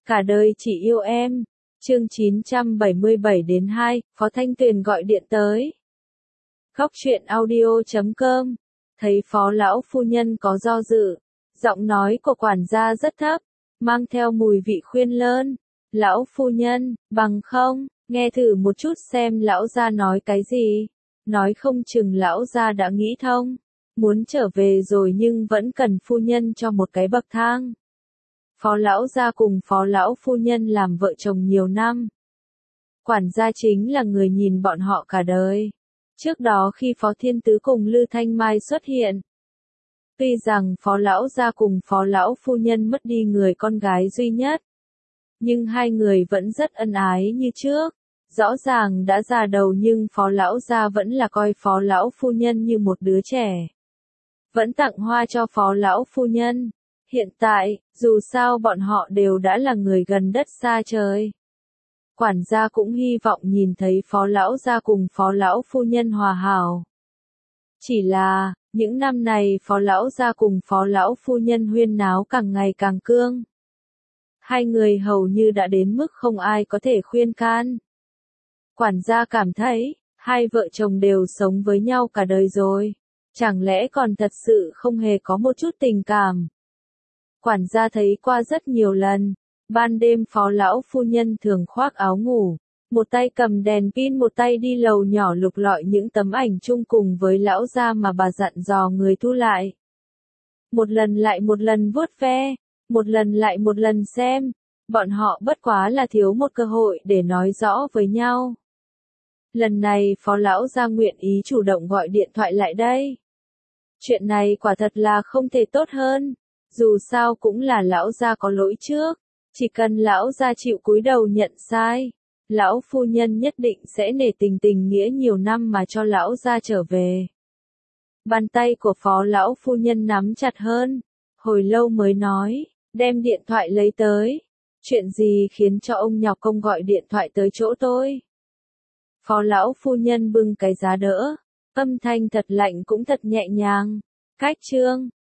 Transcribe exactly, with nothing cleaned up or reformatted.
Cả đời chỉ yêu em. Chương chín trăm bảy mươi bảy đến hai, Phó Thanh Tuyền gọi điện tới. Góc truyện audio chấm com. Thấy Phó lão phu nhân có do dự, giọng nói của quản gia rất thấp, mang theo mùi vị khuyên lơn. Lão phu nhân, bằng không, nghe thử một chút xem lão gia nói cái gì. Nói không chừng lão gia đã nghĩ thông, muốn trở về rồi nhưng vẫn cần phu nhân cho một cái bậc thang. Phó lão gia cùng phó lão phu nhân làm vợ chồng nhiều năm. Quản gia chính là người nhìn bọn họ cả đời. Trước đó khi Phó Thiên Tứ cùng Lư Thanh Mai xuất hiện, tuy rằng phó lão gia cùng phó lão phu nhân mất đi người con gái duy nhất, nhưng hai người vẫn rất ân ái như trước. Rõ ràng đã già đầu nhưng phó lão gia vẫn là coi phó lão phu nhân như một đứa trẻ. Vẫn tặng hoa cho phó lão phu nhân. Hiện tại, dù sao bọn họ đều đã là người gần đất xa trời. Quản gia cũng hy vọng nhìn thấy phó lão gia cùng phó lão phu nhân hòa hảo. Chỉ là, những năm này phó lão gia cùng phó lão phu nhân huyên náo càng ngày càng cương. Hai người hầu như đã đến mức không ai có thể khuyên can. Quản gia cảm thấy, hai vợ chồng đều sống với nhau cả đời rồi. Chẳng lẽ còn thật sự không hề có một chút tình cảm. Quản gia thấy qua rất nhiều lần, ban đêm phó lão phu nhân thường khoác áo ngủ, một tay cầm đèn pin một tay đi lầu nhỏ lục lọi những tấm ảnh chung cùng với lão gia mà bà dặn dò người thu lại. Một lần lại một lần vuốt ve, một lần lại một lần xem, bọn họ bất quá là thiếu một cơ hội để nói rõ với nhau. Lần này phó lão gia nguyện ý chủ động gọi điện thoại lại đây. Chuyện này quả thật là không thể tốt hơn. Dù sao cũng là lão gia có lỗi trước, chỉ cần lão gia chịu cúi đầu nhận sai, lão phu nhân nhất định sẽ nể tình tình nghĩa nhiều năm mà cho lão gia trở về. Bàn tay của phó lão phu nhân nắm chặt hơn, hồi lâu mới nói, đem điện thoại lấy tới. Chuyện gì khiến cho ông nhọc công gọi điện thoại tới chỗ tôi? Phó lão phu nhân bưng cái giá đỡ, âm thanh thật lạnh cũng thật nhẹ nhàng. Cách chương